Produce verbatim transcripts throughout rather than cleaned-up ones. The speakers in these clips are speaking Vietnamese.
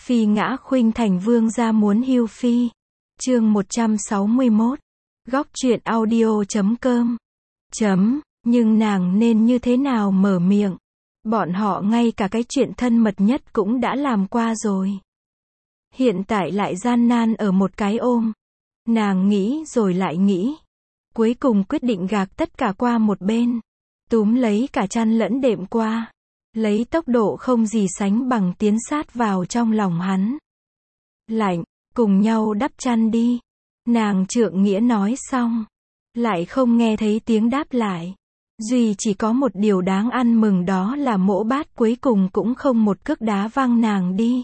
Phi ngã khuynh thành vương gia muốn hưu phi. Chương một trăm sáu mươi mốt. Góc truyện audio chấm com. Chấm, nhưng nàng nên như thế nào mở miệng? Bọn họ ngay cả cái chuyện thân mật nhất cũng đã làm qua rồi. Hiện tại lại gian nan ở một cái ôm. Nàng nghĩ rồi lại nghĩ. Cuối cùng quyết định gạt tất cả qua một bên. Túm lấy cả chăn lẫn đệm qua. Lấy tốc độ không gì sánh bằng tiến sát vào trong lòng hắn. Lạnh, cùng nhau đắp chăn đi. Nàng trượng nghĩa nói xong. Lại không nghe thấy tiếng đáp lại. Duy chỉ có một điều đáng ăn mừng đó là mỗ bát cuối cùng cũng không một cước đá văng nàng đi.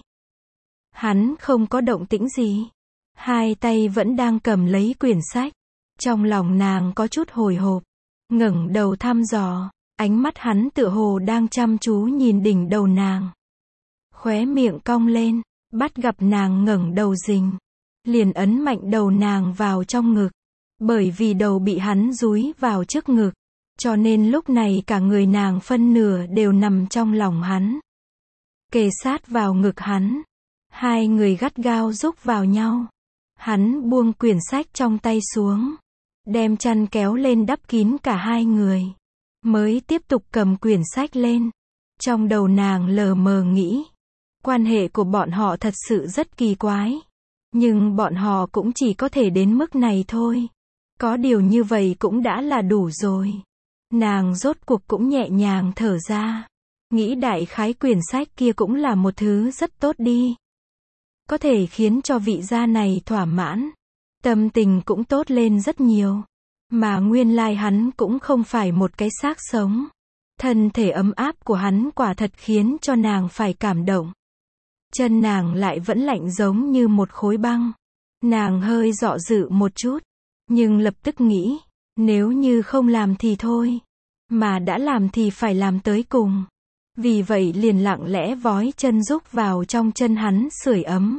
Hắn không có động tĩnh gì. Hai tay vẫn đang cầm lấy quyển sách. Trong lòng nàng có chút hồi hộp. Ngẩng đầu thăm dò. Ánh mắt hắn tựa hồ đang chăm chú nhìn đỉnh đầu nàng. Khóe miệng cong lên. Bắt gặp nàng ngẩng đầu rình. Liền ấn mạnh đầu nàng vào trong ngực. Bởi vì đầu bị hắn dúi vào trước ngực. Cho nên lúc này cả người nàng phân nửa đều nằm trong lòng hắn. Kề sát vào ngực hắn. Hai người gắt gao rúc vào nhau. Hắn buông quyển sách trong tay xuống. Đem chăn kéo lên đắp kín cả hai người. Mới tiếp tục cầm quyển sách lên. Trong đầu nàng lờ mờ nghĩ. Quan hệ của bọn họ thật sự rất kỳ quái. Nhưng bọn họ cũng chỉ có thể đến mức này thôi. Có điều như vậy cũng đã là đủ rồi. Nàng rốt cuộc cũng nhẹ nhàng thở ra. Nghĩ đại khái quyển sách kia cũng là một thứ rất tốt đi. Có thể khiến cho vị gia này thỏa mãn. Tâm tình cũng tốt lên rất nhiều. Mà nguyên lai hắn cũng không phải một cái xác sống. Thân thể ấm áp của hắn quả thật khiến cho nàng phải cảm động. Chân nàng lại vẫn lạnh giống như một khối băng. Nàng hơi dọ dự một chút. Nhưng lập tức nghĩ. Nếu như không làm thì thôi. Mà đã làm thì phải làm tới cùng. Vì vậy liền lặng lẽ vói chân rúc vào trong chân hắn sưởi ấm.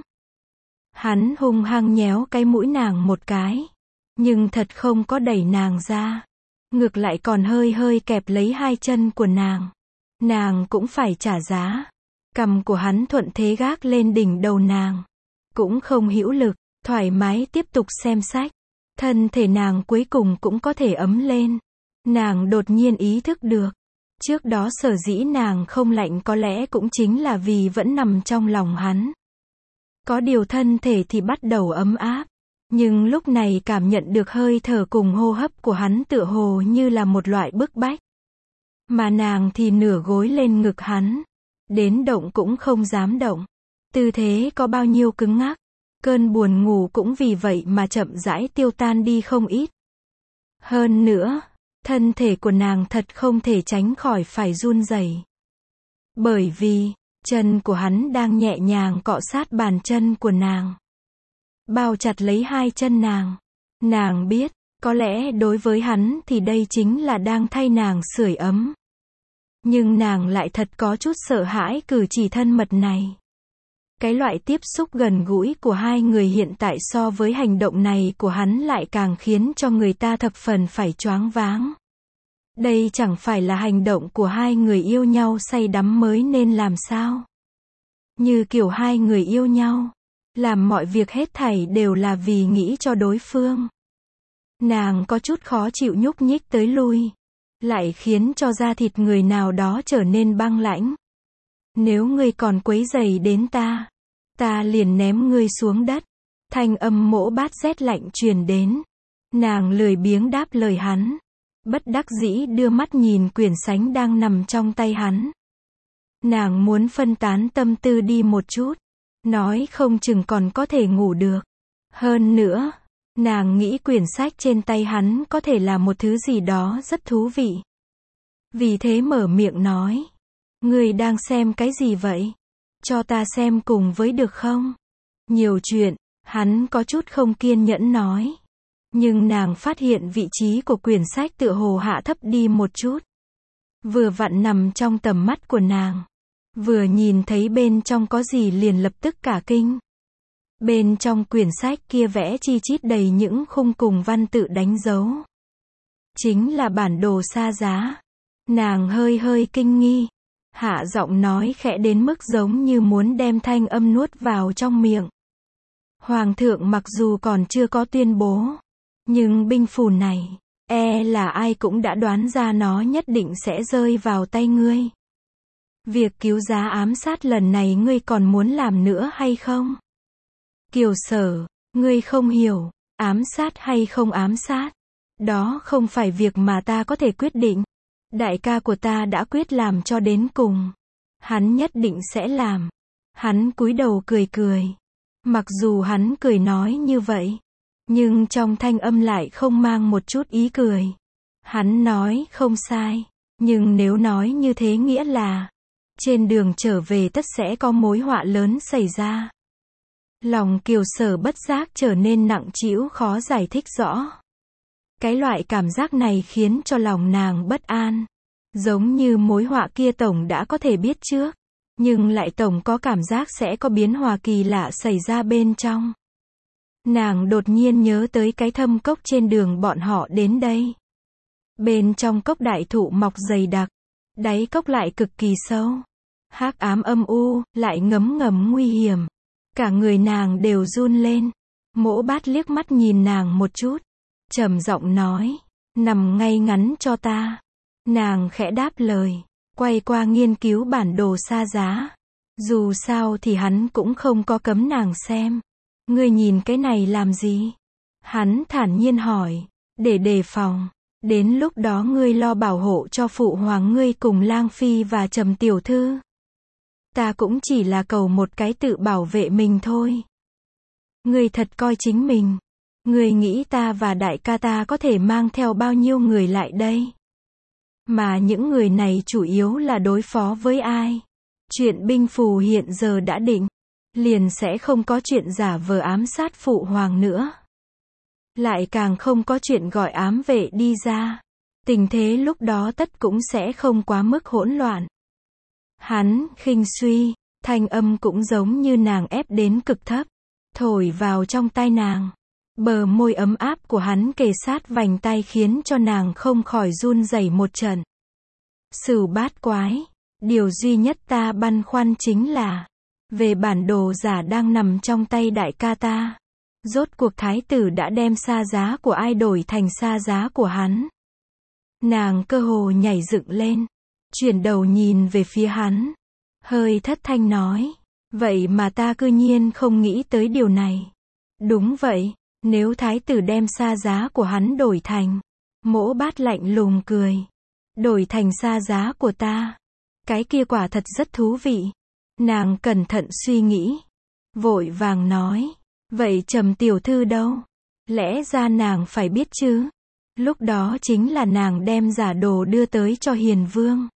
Hắn hung hăng nhéo cái mũi nàng một cái. Nhưng thật không có đẩy nàng ra. Ngược lại còn hơi hơi kẹp lấy hai chân của nàng. Nàng cũng phải trả giá. Cằm của hắn thuận thế gác lên đỉnh đầu nàng. Cũng không hữu lực, thoải mái tiếp tục xem sách. Thân thể nàng cuối cùng cũng có thể ấm lên. Nàng đột nhiên ý thức được. Trước đó sở dĩ nàng không lạnh có lẽ cũng chính là vì vẫn nằm trong lòng hắn. Có điều thân thể thì bắt đầu ấm áp. Nhưng lúc này cảm nhận được hơi thở cùng hô hấp của hắn tựa hồ như là một loại bức bách. Mà nàng thì nửa gối lên ngực hắn. Đến động cũng không dám động. Tư thế có bao nhiêu cứng ngắc. Cơn buồn ngủ cũng vì vậy mà chậm rãi tiêu tan đi không ít. Hơn nữa, thân thể của nàng thật không thể tránh khỏi phải run rẩy. Bởi vì, chân của hắn đang nhẹ nhàng cọ sát bàn chân của nàng. Bao chặt lấy hai chân nàng. Nàng biết, có lẽ đối với hắn thì đây chính là đang thay nàng sưởi ấm. Nhưng nàng lại thật có chút sợ hãi cử chỉ thân mật này. Cái loại tiếp xúc gần gũi của hai người hiện tại so với hành động này của hắn lại càng khiến cho người ta thập phần phải choáng váng. Đây chẳng phải là hành động của hai người yêu nhau say đắm mới nên làm sao? Như kiểu hai người yêu nhau, làm mọi việc hết thảy đều là vì nghĩ cho đối phương. Nàng có chút khó chịu nhúc nhích tới lui, lại khiến cho da thịt người nào đó trở nên băng lãnh. Nếu ngươi còn quấy rầy đến ta, ta liền ném ngươi xuống đất. Thanh âm mỗ bát rét lạnh truyền đến. Nàng lười biếng đáp lời hắn. Bất đắc dĩ đưa mắt nhìn quyển sách đang nằm trong tay hắn. Nàng muốn phân tán tâm tư đi một chút. Nói không chừng còn có thể ngủ được. Hơn nữa, nàng nghĩ quyển sách trên tay hắn có thể là một thứ gì đó rất thú vị. Vì thế mở miệng nói. Ngươi đang xem cái gì vậy? Cho ta xem cùng với được không? Nhiều chuyện, hắn có chút không kiên nhẫn nói. Nhưng nàng phát hiện vị trí của quyển sách tựa hồ hạ thấp đi một chút. Vừa vặn nằm trong tầm mắt của nàng. Vừa nhìn thấy bên trong có gì liền lập tức cả kinh. Bên trong quyển sách kia vẽ chi chít đầy những khung cùng văn tự đánh dấu. Chính là bản đồ xa giá. Nàng hơi hơi kinh nghi. hạ giọng nói khẽ đến mức giống như muốn đem thanh âm nuốt vào trong miệng. Hoàng thượng mặc dù còn chưa có tuyên bố, nhưng binh phù này, e là ai cũng đã đoán ra nó nhất định sẽ rơi vào tay ngươi. Việc cứu giá ám sát lần này ngươi còn muốn làm nữa hay không? Kiều Sở, ngươi không hiểu, ám sát hay không ám sát, đó không phải việc mà ta có thể quyết định. Đại ca của ta đã quyết làm cho đến cùng. Hắn nhất định sẽ làm. Hắn cúi đầu cười cười. Mặc dù hắn cười nói như vậy, nhưng trong thanh âm lại không mang một chút ý cười. Hắn nói không sai, nhưng nếu nói như thế nghĩa là, trên đường trở về tất sẽ có mối họa lớn xảy ra. Lòng Kiều Sở bất giác trở nên nặng trĩu khó giải thích rõ. Cái loại cảm giác này khiến cho lòng nàng bất an. Giống như mối họa kia tổng đã có thể biết trước, nhưng lại tổng có cảm giác sẽ có biến hóa kỳ lạ xảy ra bên trong. Nàng đột nhiên nhớ tới cái thâm cốc trên đường bọn họ đến đây. Bên trong cốc đại thụ mọc dày đặc, đáy cốc lại cực kỳ sâu, hắc ám âm u, lại ngấm ngầm nguy hiểm. Cả người nàng đều run lên. Mỗ Bát liếc mắt nhìn nàng một chút, trầm giọng nói, nằm ngay ngắn cho ta. Nàng khẽ đáp lời, quay qua nghiên cứu bản đồ xa giá. Dù sao thì hắn cũng không có cấm nàng xem. Ngươi nhìn cái này làm gì? Hắn thản nhiên hỏi, để đề phòng. Đến lúc đó ngươi lo bảo hộ cho phụ hoàng ngươi cùng Lang Phi và Trầm tiểu thư. Ta cũng chỉ là cầu một cái tự bảo vệ mình thôi. Ngươi thật coi chính mình. Ngươi nghĩ ta và đại ca ta có thể mang theo bao nhiêu người lại đây? Mà những người này chủ yếu là đối phó với ai? Chuyện binh phù hiện giờ đã định, liền sẽ không có chuyện giả vờ ám sát phụ hoàng nữa. Lại càng không có chuyện gọi ám vệ đi ra. Tình thế lúc đó tất cũng sẽ không quá mức hỗn loạn. Hắn khinh suy, thanh âm cũng giống như nàng ép đến cực thấp, thổi vào trong tai nàng. Bờ môi ấm áp của hắn kề sát vành tay khiến cho nàng không khỏi run rẩy một trận. Sửu bát quái, điều duy nhất ta băn khoăn chính là, về bản đồ giả đang nằm trong tay đại ca ta. Rốt cuộc thái tử đã đem sa giá của ai đổi thành sa giá của hắn. Nàng cơ hồ nhảy dựng lên, chuyển đầu nhìn về phía hắn, hơi thất thanh nói, vậy mà ta cư nhiên không nghĩ tới điều này. Đúng vậy, nếu thái tử đem sa giá của hắn đổi thành, Mỗ Bát lạnh lùng cười, đổi thành sa giá của ta, cái kia quả thật rất thú vị. Nàng cẩn thận suy nghĩ, vội vàng nói, vậy Trầm tiểu thư đâu? Lẽ ra nàng phải biết chứ. Lúc đó chính là nàng đem giả đồ đưa tới cho Hiền Vương.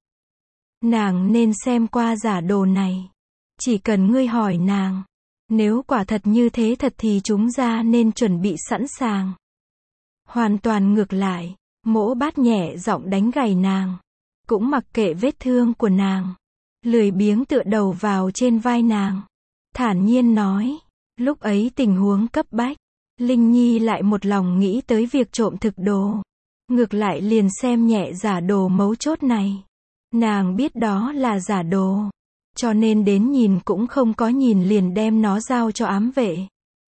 Nàng nên xem qua giả đồ này. Chỉ cần ngươi hỏi nàng, nếu quả thật như thế thật thì chúng ta nên chuẩn bị sẵn sàng. Hoàn toàn ngược lại, Mỗ Bát nhẹ giọng đánh gầy nàng, cũng mặc kệ vết thương của nàng, lười biếng tựa đầu vào trên vai nàng, thản nhiên nói, lúc ấy tình huống cấp bách, Linh Nhi lại một lòng nghĩ tới việc trộm thực đồ, ngược lại liền xem nhẹ giả đồ mấu chốt này. Nàng biết đó là giả đồ, cho nên đến nhìn cũng không có nhìn liền đem nó giao cho ám vệ,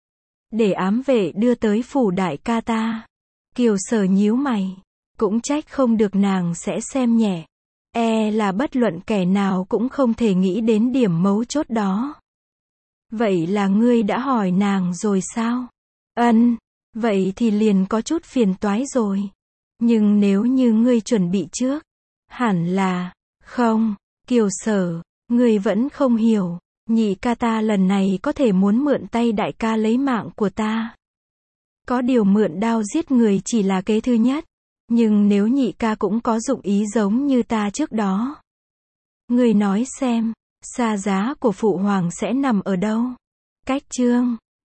để ám vệ đưa tới phủ đại ca ta. Kiều Sở nhíu mày, cũng trách không được nàng sẽ xem nhẹ, e là bất luận kẻ nào cũng không thể nghĩ đến điểm mấu chốt đó. Vậy là ngươi đã hỏi nàng rồi sao? Ân, vậy thì liền có chút phiền toái rồi. Nhưng nếu như ngươi chuẩn bị trước, hẳn là, không, Kiều Sở, ngươi vẫn không hiểu, nhị ca ta lần này có thể muốn mượn tay đại ca lấy mạng của ta. Có điều mượn đao giết người chỉ là kế thứ nhất, nhưng nếu nhị ca cũng có dụng ý giống như ta trước đó. Ngươi nói xem, sa giá của phụ hoàng sẽ nằm ở đâu? Cách chương